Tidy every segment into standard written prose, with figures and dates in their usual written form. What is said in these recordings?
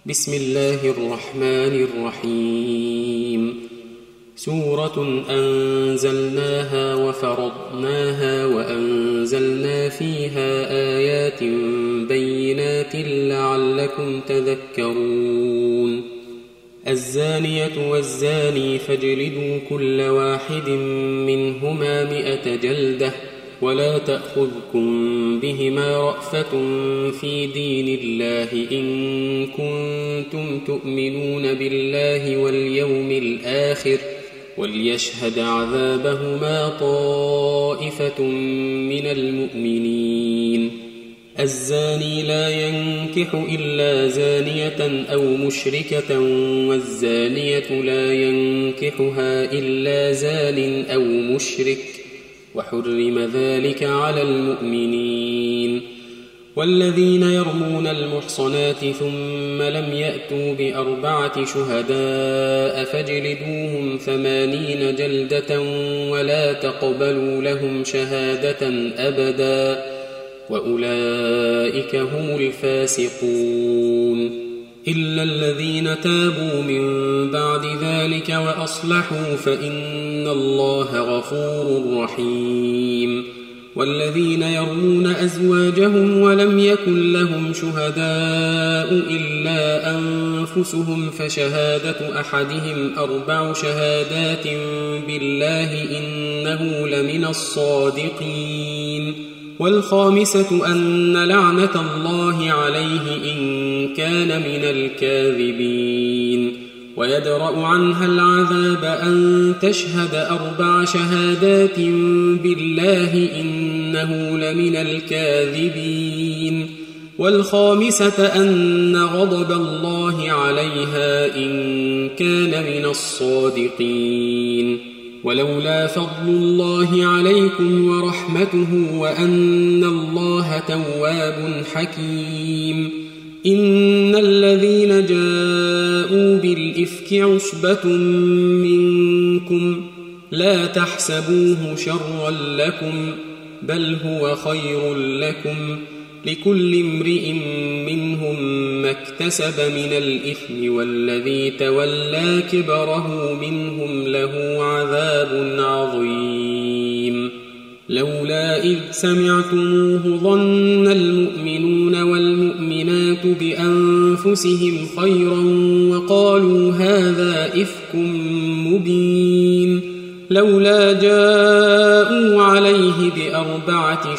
بسم الله الرحمن الرحيم. سورة أنزلناها وفرضناها وأنزلنا فيها آيات بينات لعلكم تذكرون. الزانية والزاني فاجلدوا كل واحد منهما 100 جلدة ولا تأخذكم بهما رأفة في دين الله إن كنتم تؤمنون بالله واليوم الآخر وليشهد عذابهما طائفة من المؤمنين. الزاني لا ينكح إلا زانية أو مشركة والزانية لا ينكحها إلا زان أو مشرك وحرم ذلك على المؤمنين. والذين يرمون المحصنات ثم لم يأتوا ب4 شهداء فاجلدوهم 80 جلدة ولا تقبلوا لهم شهادة أبدا وأولئك هم الفاسقون. إلا الذين تابوا من بعد ذلك وأصلحوا فإن الله غفور رحيم. والذين يرمون أزواجهم ولم يكن لهم شهداء إلا أنفسهم فشهادة أحدهم 4 شهادات بالله إنه لمن الصادقين. والخامسة أن لعنة الله عليه إن كان من الكاذبين. ويدرأ عنها العذاب أن تشهد 4 شهادات بالله إنه لمن الكاذبين. والخامسة أن غضب الله عليها إن كان من الصادقين. ولولا فضل الله عليكم ورحمته وأن الله تواب حكيم. إن الذين جاءوا بالإفك عصبة منكم لا تحسبوه شرا لكم بل هو خير لكم لكل امرئ منهم ما اكتسب من الإثم والذي تولى كبره منهم له عذاب عظيم. لولا إذ سمعتموه ظن المؤمنون والمؤمنات بأنفسهم خيرا وقالوا هذا إفك مبين. لولا جاءوا عليه ب4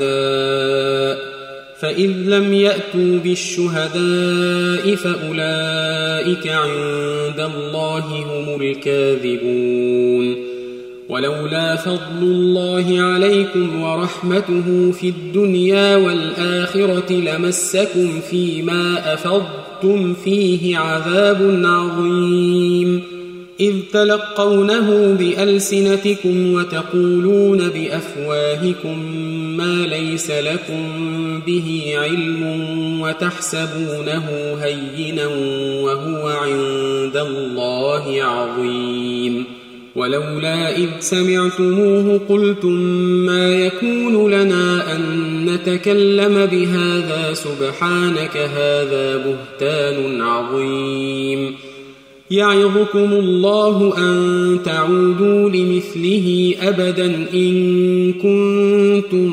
شهداء فإذ لم يأتوا بالشهداء فأولئك عند الله هم الكاذبون. ولولا فضل الله عليكم ورحمته في الدنيا والآخرة لمسكم فيما أفضتم فيه عذاب عظيم. إذ تلقونه بألسنتكم وتقولون بأفواهكم ما ليس لكم به علم وتحسبونه هينا وهو عند الله عظيم. ولولا إذ سمعتموه قلتم ما يكون لنا أن نتكلم بهذا سبحانك هذا بهتان عظيم. يعظكم الله أن تعودوا لمثله أبدا إن كنتم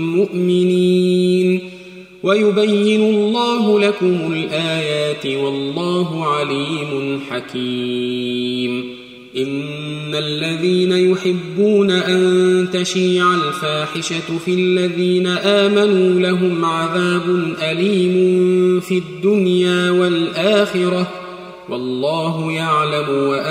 مؤمنين. ويبين الله لكم الآيات والله عليم حكيم. إن الذين يحبون أن تشيع الفاحشة في الذين آمنوا لهم عذاب أليم في الدنيا والآخرة والله يعلم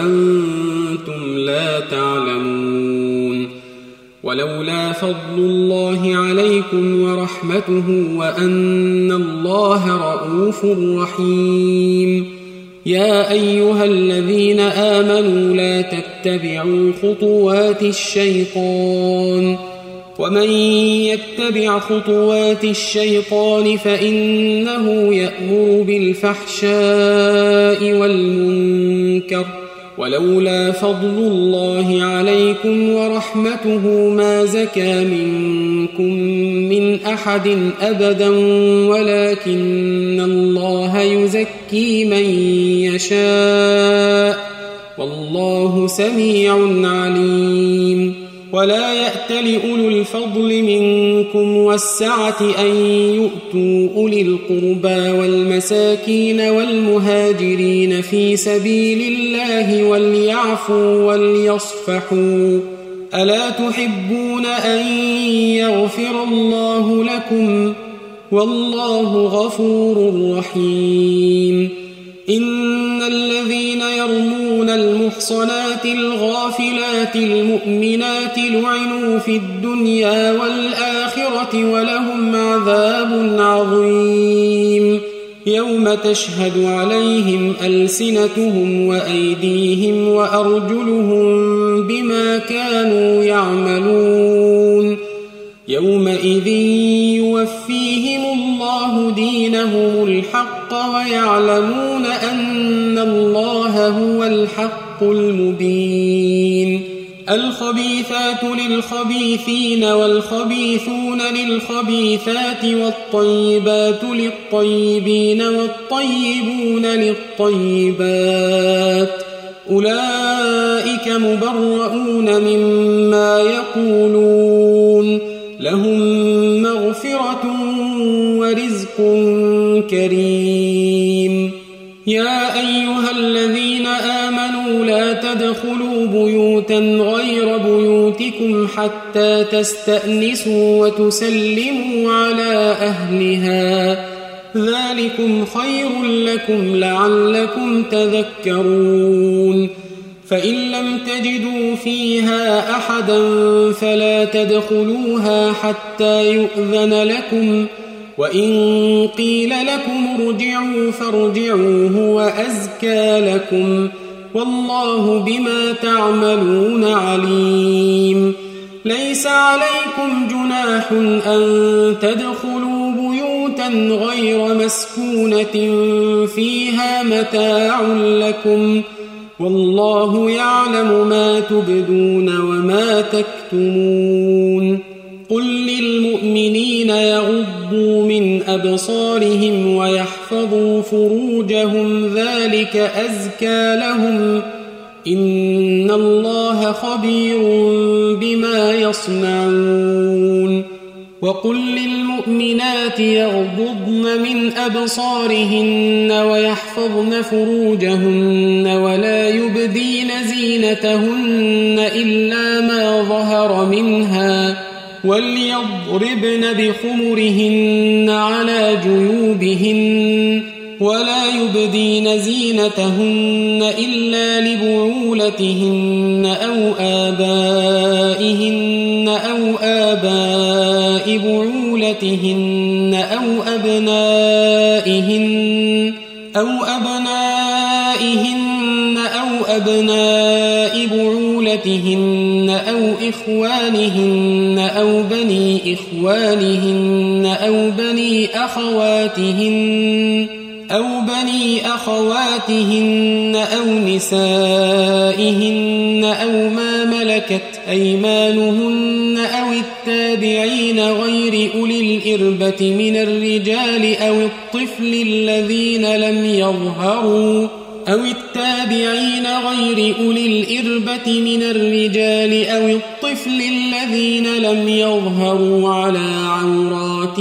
وأنتم لا تعلمون. ولولا فضل الله عليكم ورحمته وأن الله رؤوف رحيم. يا أيها الذين آمنوا لا تتبعوا خطوات الشيطان ومن يتبع خطوات الشيطان فإنه يأمر بالفحشاء والمنكر ولولا فضل الله عليكم ورحمته ما زكى منكم من أحد أبدا ولكن الله يزكي من يشاء والله سميع عليم ولا يأت لأولو الفضل منكم والسعة أن يؤتوا أولي القربى والمساكين والمهاجرين في سبيل الله وليعفوا وليصفحوا ألا تحبون أن يغفر الله لكم والله غفور رحيم إن الذين يرمون المحصنات الغافلات المؤمنات لعنوا في الدنيا والآخرة ولهم عذاب عظيم يوم تشهد عليهم ألسنتهم وأيديهم وأرجلهم بما كانوا يعملون يومئذ يوفيهم الله دينهم الحق ويعلمون أن الله هو الحق المبين الخبيثات للخبيثين والخبيثون للخبيثات والطيبات للطيبين والطيبون للطيبات أولئك مبرؤون مما يقولون لهم مغفرة ورزق كريم يا أيها الذين آمنوا لا تدخلوا بيوتا غير بيوتكم حتى تستأنسوا وتسلموا على أهلها ذلكم خير لكم لعلكم تذكرون فإن لم تجدوا فيها أحدا فلا تدخلوها حتى يؤذن لكم وإن قيل لكم ارجعوا فارجعوا هو أزكى لكم والله بما تعملون عليم ليس عليكم جناح أن تدخلوا بيوتا غير مسكونة فيها متاع لكم والله يعلم ما تبدون وما تكتمون قل للمؤمنين يغضوا من أبصارهم ويحفظوا فروجهم ذلك أزكى لهم إن الله خبير بما يصنعون وقل للمؤمنات يغضضن من أبصارهن ويحفظن فروجهن ولا يبدين زينتهن إلا ما ظهر منها وليضربن بخمرهن على جيوبهن ولا يبدين زينتهن إلا لبعولتهن أو آبائهن أو آباء بعولتهن أو أبناء بعولتهن أو إخوانهن أو بني إخوانهن أو بني أخواتهن أو نسائهن أو ما ملكت أيمانهن أو التابعين غير أولي الإربة من الرجال أو الطفل الذين لم يظهروا على عورات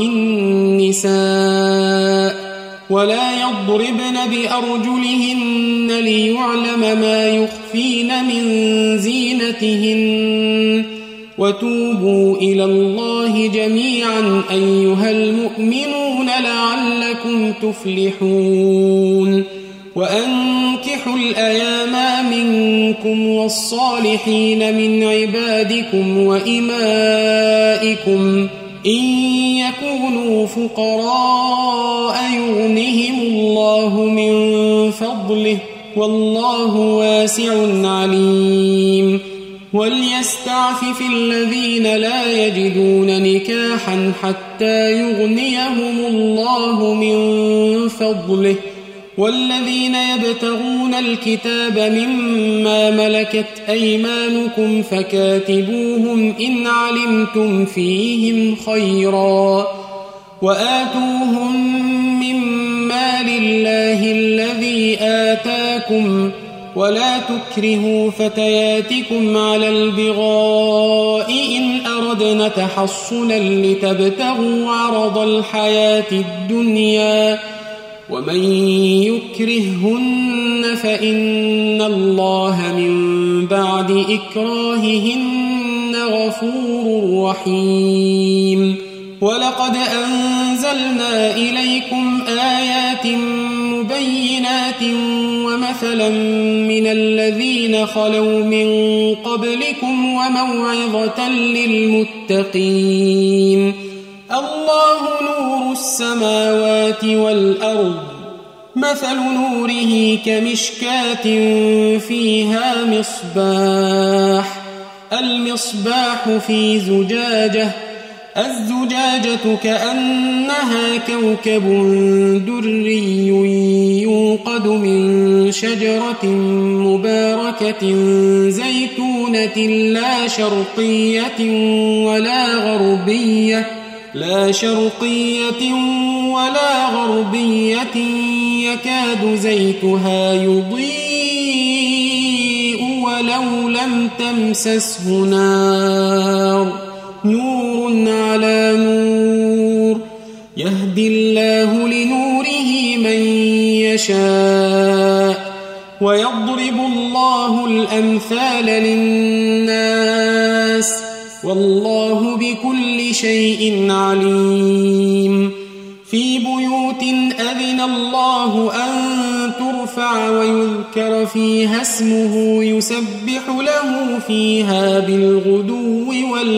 النساء ولا يضربن بأرجلهن ليعلم ما يخفين من زينتهن وتوبوا إلى الله جميعا أيها المؤمنون لعلكم تفلحون وأنكحوا الأيام منكم والصالحين من عبادكم وإمائكم إن يكونوا فقراء يغنهم الله من فضله والله واسع عليم وليستعفف الذين لا يجدون نكاحا حتى يغنيهم الله من فضله والذين يبتغون الكتاب مما ملكت أيمانكم فكاتبوهم إن علمتم فيهم خيرا وآتوهم من مال الله الذي آتاكم ولا تكرهوا فتياتكم على البغاء إن أردنا تحصنا لتبتغوا عرض الحياة الدنيا ومن يكرههن فإن الله من بعد إكراههن غفور رحيم ولقد أنزلنا إليكم آيات مبينات ومثلا من الذين خلوا من قبلكم وموعظة للمتقين الله نور السماوات والأرض مثل نوره كمشكاة فيها مصباح المصباح في زجاجة الزجاجة كأنها كوكب دري يوقد من شجرة مباركة زيتونة لا شرقية ولا غربية يكاد زيتها يضيء ولو لم تمسسه نار نور على نور يهدي الله لنوره من يشاء ويضرب الله الأمثال للناس والله بكل شيء عليم في بيوت أذن الله أن ترفع ويذكر فيها اسمه يسبح له فيها بالغدو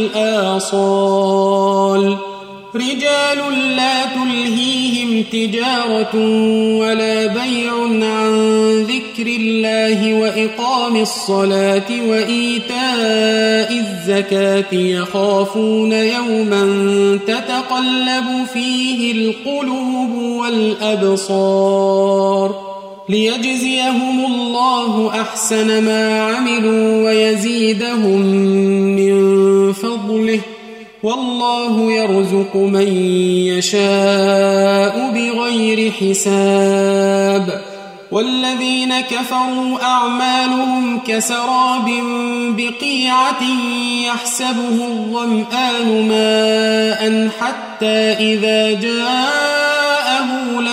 والآصال رجال لا تلهيهم تجارة ولا بيع عن ذكر الله وإقام الصلاة وإيتاء الزكاة يخافون يوما تتقلب فيه القلوب والأبصار ليجزيهم الله أحسن ما عملوا ويزيدهم من فضله والله يرزق من يشاء بغير حساب والذين كفروا أعمالهم كسراب بقيعة يحسبه الظمآن ماء حتى إذا جاءه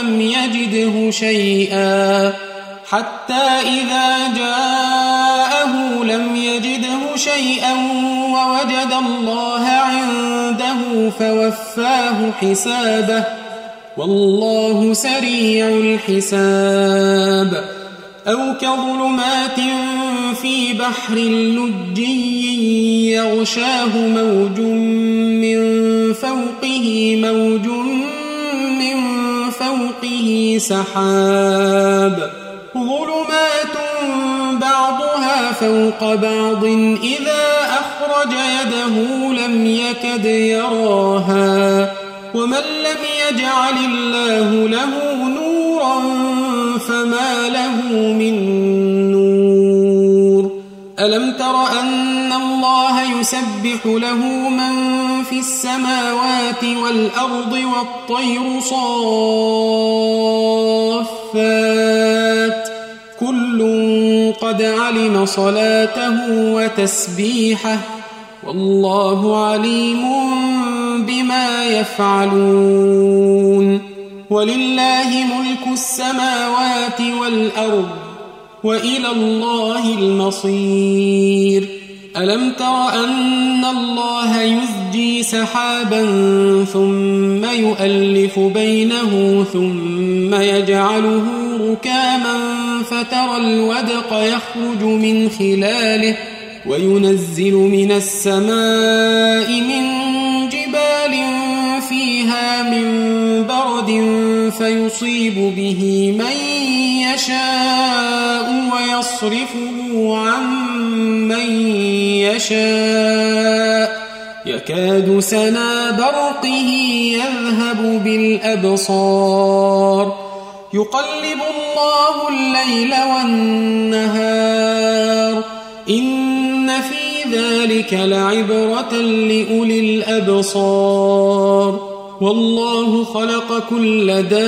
لم يجده شيئا ووجد الله عنده فوفاه حسابه والله سريع الحساب أو كظلمات في بحر لجي يغشاه موج من فوقه سحاب ظلمات بعضها فوق بعض إذا أخرج يده لم يكد يراها ومن لم يجعل الله له نورا فما له من نور ألم تر أن الله يسبح له من في السماوات والأرض والطير صافات كل قد علم صلاته وتسبيحه والله عليم بما يفعلون ولله ملك السماوات والأرض وإلى الله المصير ألم تر أن الله يزجي سحابا ثم يؤلف بينه ثم يجعله ركاما فترى الودق يخرج من خلاله وينزل من السماء من جبال فيها من برد فيصيب به من يشاء ويصرفه عن من يشاء يكاد سنا برقه يذهب بالأبصار يقلب الله الليل والنهار إن في ذلك لعبرة لأولي الأبصار والله خلق كل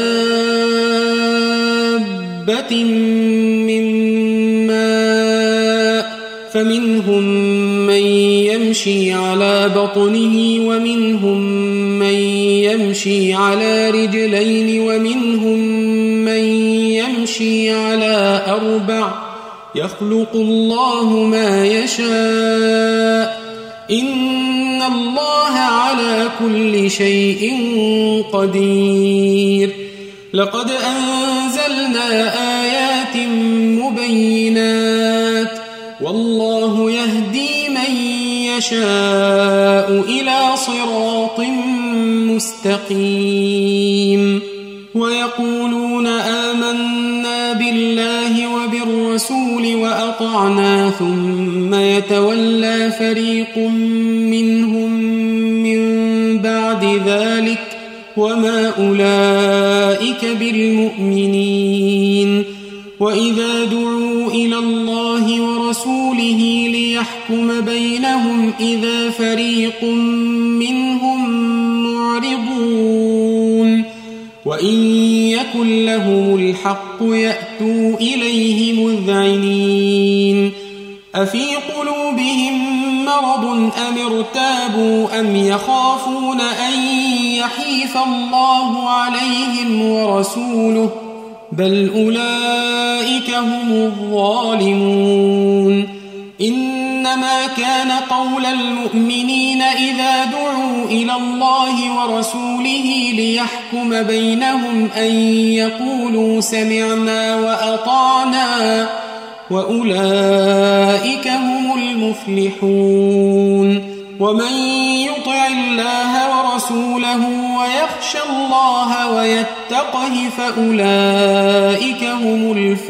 دابة من ماء فمنهم من يمشي على بطنه ومنهم من يمشي على رجلين ومنهم من يمشي على 4 يخلق الله ما يشاء إن الله على كل شيء قدير لقد أنزلنا آيات مبينات والله يهدي من يشاء إلى صراط مستقيم ويقولون آمنا بالله وبالرسول وأطعنا ثم يتولى فريق منهم من بعد ذلك وما أولئك بالمؤمنين وإذا دعوا إلى الله ورسوله ليحكم بينهم إذا فريق منهم معرضون وإن يكن لهم الحق يأتوا إليه مذعنين أفي قلوبهم مرض أم ارتابوا أم يخافون أن يحيف الله عليهم ورسوله بل أولئك هم الظالمون إنما كان قول المؤمنين إذا دعوا إلى الله ورسوله ليحكم بينهم أن يقولوا سمعنا وأطعنا وأولئك هم المفلحون ومن يطع الله ورسوله ويخشى الله ويتقه فأولئك هم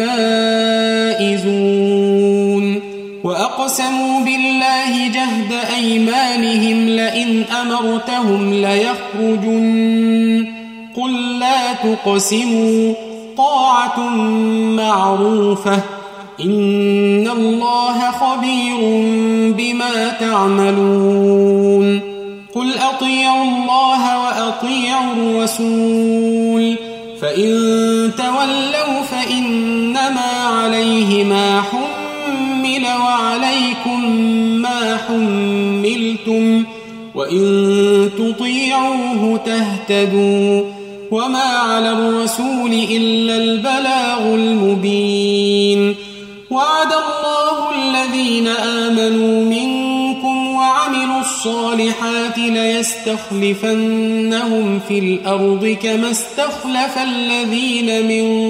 الفائزون وأقسموا بالله جهد أيمانهم لئن أمرتهم ليخرجن قل لا تقسموا طاعة معروفة إن الله خبير بما تعملون قل أطيعوا الله وأطيعوا الرسول فإن تولوا فإنما عليه ما حمل وعليكم ما حملتم وإن تطيعوه تهتدوا وما على الرسول إلا البلاغ المبين وعد الله الذين آمنوا منكم وعملوا الصالحات ليستخلفنهم في الأرض كما استخلف الذين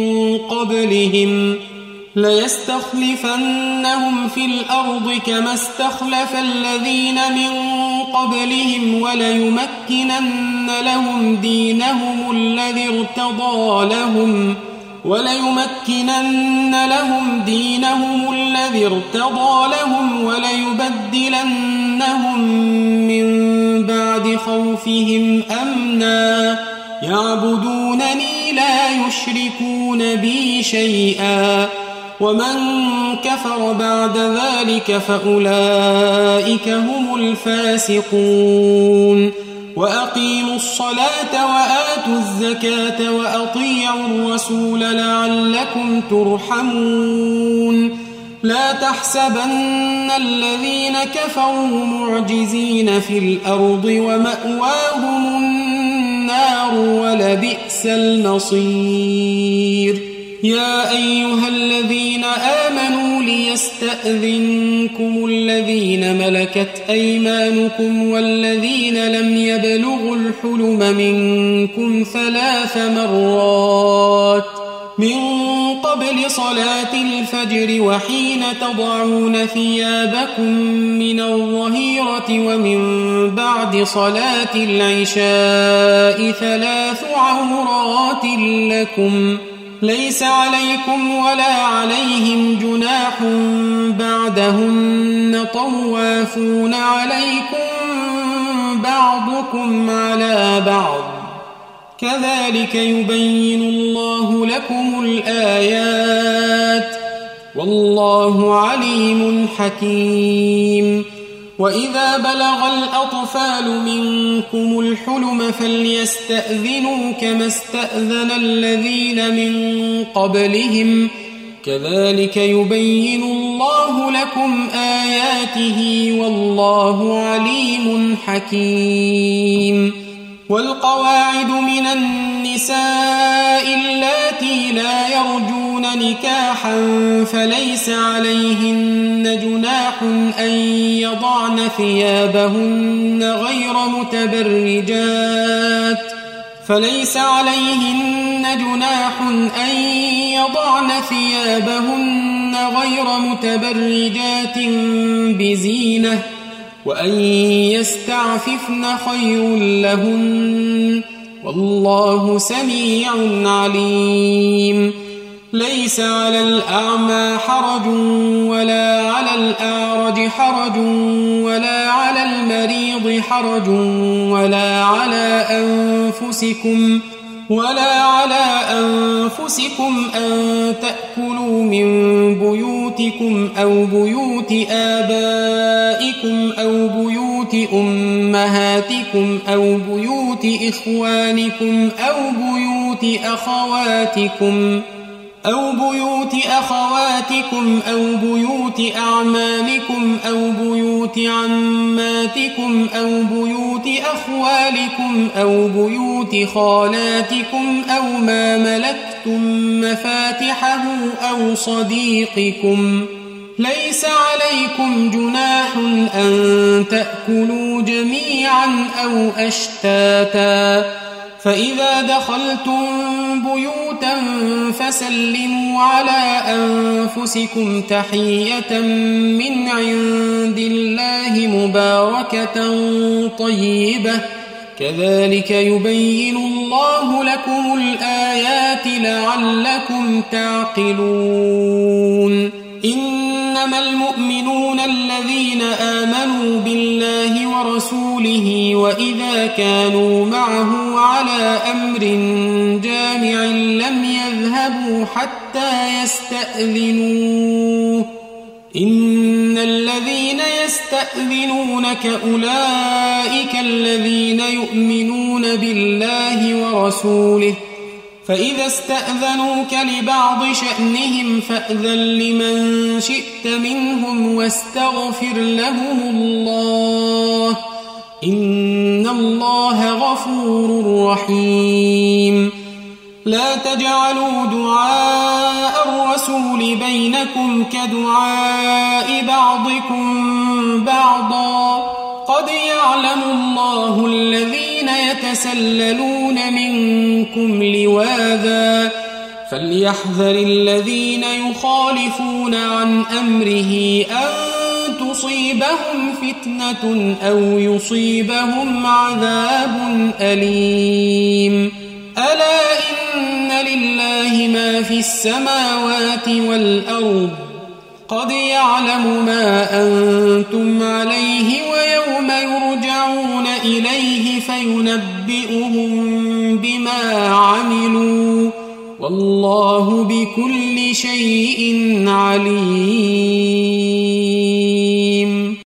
من قبلهم وليمكنن لهم دينهم الذي ارتضى لهم وليبدلنهم من بعد خوفهم أمنا يعبدونني لا يشركون بي شيئا ومن كفر بعد ذلك فأولئك هم الفاسقون وأقيموا الصلاة وآتوا الزكاة وأطيعوا الرسول لعلكم ترحمون لا تحسبن الذين كفروا معجزين في الأرض ومأواهم النار ولبئس المصير يا أيها الذين آمنوا ليستأذنكم الذين ملكت أيمانكم والذين لم يبلغوا الحلم منكم 3 مرات من قبل صلاة الفجر وحين تضعون ثيابكم من الظهيرة ومن بعد صلاة العشاء 3 عورات لكم ليس عليكم ولا عليهم جناح بعدهن طوافون عليكم بعضكم على بعض كذلك يبين الله لكم الآيات والله عليم حكيم. وإذا بلغ الأطفال منكم الحلم فليستأذنوا كما استأذن الذين من قبلهم كذلك يبين الله لكم آياته والله عليم حكيم. والقواعد من النساء اللاتي لا يرجون نكاحا فليس عليهن جناح أن يضعن ثيابهن غير متبرجات بزينة وأن يستعففن خير لهن والله سميع عليم. ليس على الأعمى حرج ولا على الأعرج حرج ولا على المريض حرج ولا على أنفسكم أن تأكلوا من بيوتكم أو بيوت آبائكم أو بيوت أمهاتكم أو بيوت إخوانكم أو بيوت أخواتكم أو بيوت أعمامكم أو بيوت عماتكم أو بيوت أخوالكم أو بيوت خالاتكم أو ما ملكتم مفاتحه أو صديقكم. ليس عليكم جناح أن تأكلوا جميعا أو أشتاتا فإذا دخلتم بيوتا فسلموا على أنفسكم تحية من عند الله مباركة طيبة كذلك يبين الله لكم الآيات لعلكم تعقلون. إنما المؤمنون الذين آمنوا بالله ورسوله وإذا كانوا معه على أمر جامع لم يذهبوا حتى يستأذنوه. إن الذين يستأذنونك أولئك الذين يؤمنون بالله ورسوله فإذا استأذنوك لبعض شأنهم فأذن لمن شئت منهم واستغفر لهم الله إن الله غفور رحيم. لا تجعلوا دعاء الرسول بينكم كدعاء بعضكم بعضا قد يعلم الله الذين يتسللون منكم لواذا فليحذر الذين يخالفون عن أمره أن تصيبهم فتنة أو يصيبهم عذاب أليم. ألا إن لله ما في السماوات والأرض قد يعلم ما أنتم عليه ويوم يرجعون إليه فينبئهم بما عملوا والله بكل شيء عليم.